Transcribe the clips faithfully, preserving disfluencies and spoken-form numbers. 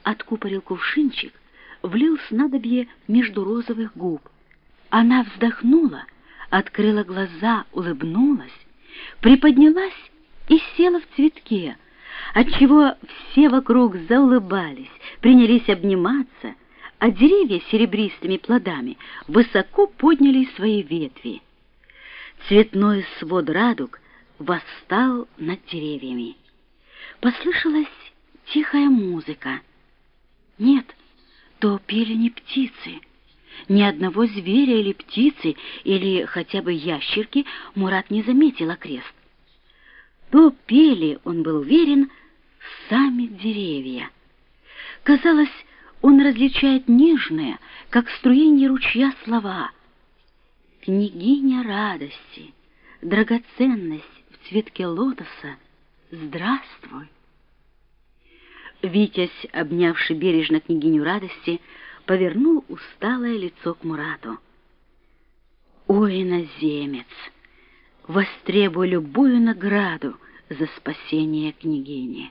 откупорил кувшинчик, влил снадобье между розовых губ. Она вздохнула, открыла глаза, улыбнулась, приподнялась и села в цветке, отчего все вокруг заулыбались, принялись обниматься, а деревья с серебристыми плодами высоко подняли свои ветви. Цветной свод радуг восстал над деревьями. Послышалась тихая музыка. Нет, то пели не птицы. Ни одного зверя или птицы, или хотя бы ящерки Мурат не заметил окрест. То пели, он был уверен, сами деревья. Казалось, он различает нежные, как струение ручья, слова. «Княгиня радости, драгоценность в цветке лотоса, здравствуй!» Витязь, обнявший бережно княгиню радости, повернул усталое лицо к Мурату. «Ой, иноземец, востребуй любую награду за спасение княгини!»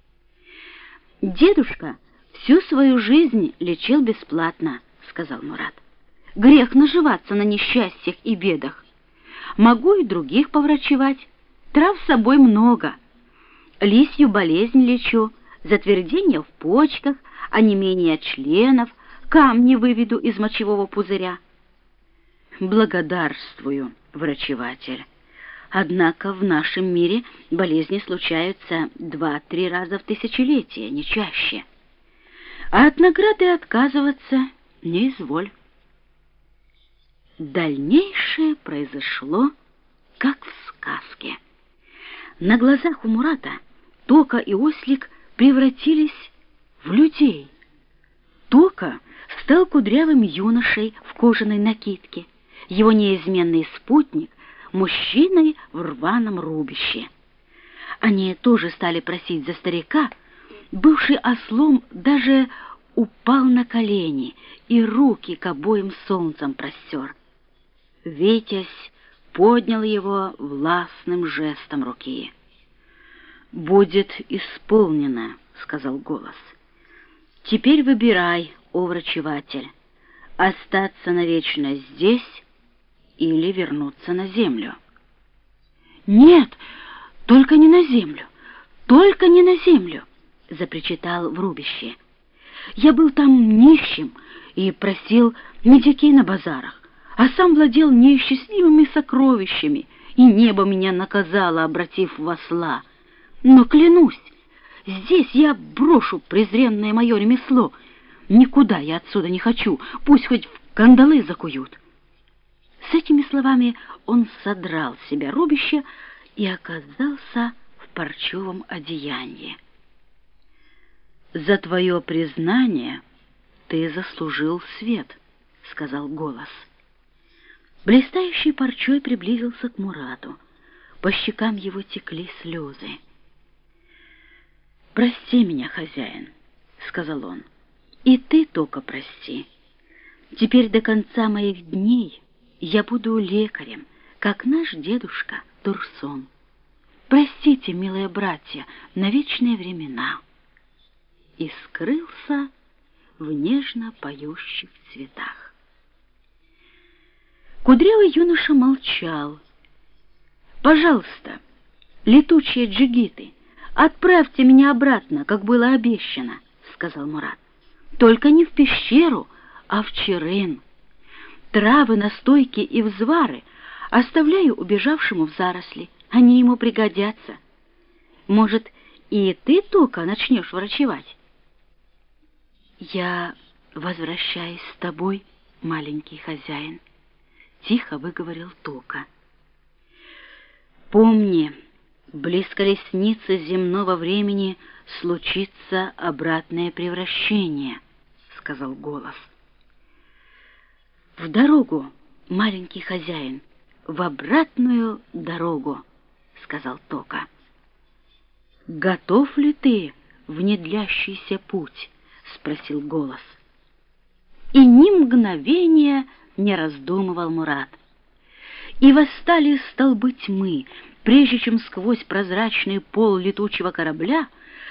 «Дедушка всю свою жизнь лечил бесплатно», — сказал Мурат. «Грех наживаться на несчастьях и бедах. Могу и других поврачевать. Трав с собой много. Лисью болезнь лечу, затвердение в почках, онемение от членов, камни выведу из мочевого пузыря». «Благодарствую, врачеватель. Однако в нашем мире болезни случаются два-три раза в тысячелетие, не чаще. А от награды отказываться не изволь». Дальнейшее произошло, как в сказке. На глазах у Мурата Тока и Ослик превратились в людей. Тока стал кудрявым юношей в кожаной накидке, его неизменный спутник — мужчиной в рваном рубище. Они тоже стали просить за старика, бывший ослом даже упал на колени и руки к обоим солнцам простер. Витязь поднял его властным жестом руки. «Будет исполнено», — сказал голос. «Теперь выбирай, о врачеватель, остаться навечно здесь или вернуться на землю». «Нет, только не на землю, только не на землю», — запричитал в рубище. «Я был там нищим и просил медикей на базарах, а сам владел неисчислимыми сокровищами, и небо меня наказало, обратив в осла. Но клянусь, здесь я брошу презренное мое ремесло. Никуда я отсюда не хочу, пусть хоть в кандалы закуют». С этими словами он содрал с себя рубище и оказался в парчевом одеянии. «За твое признание ты заслужил свет», — сказал голос. Блистающий парчой приблизился к Мурату. По щекам его текли слезы. «Прости меня, хозяин», — сказал он, — «и ты только прости. Теперь до конца моих дней я буду лекарем, как наш дедушка Турсон. Простите, милые братья, на вечные времена». И скрылся в нежно поющих цветах. Кудрявый юноша молчал. «Пожалуйста, летучие джигиты, отправьте меня обратно, как было обещано», — сказал Мурат. «Только не в пещеру, а в Чирын. Травы, настойки и взвары оставляю убежавшему в заросли, они ему пригодятся. Может, и ты только начнешь врачевать?» «Я возвращаюсь с тобой, маленький хозяин», — тихо выговорил Тока. «Помни, близ колесницы земного времени случится обратное превращение», — сказал голос. «В дорогу, маленький хозяин, в обратную дорогу», — сказал Тока. «Готов ли ты в недлящийся путь?» — спросил голос. И ни мгновения не раздумывал Мурат. И восстали столбы тьмы, прежде чем сквозь прозрачный пол летучего корабля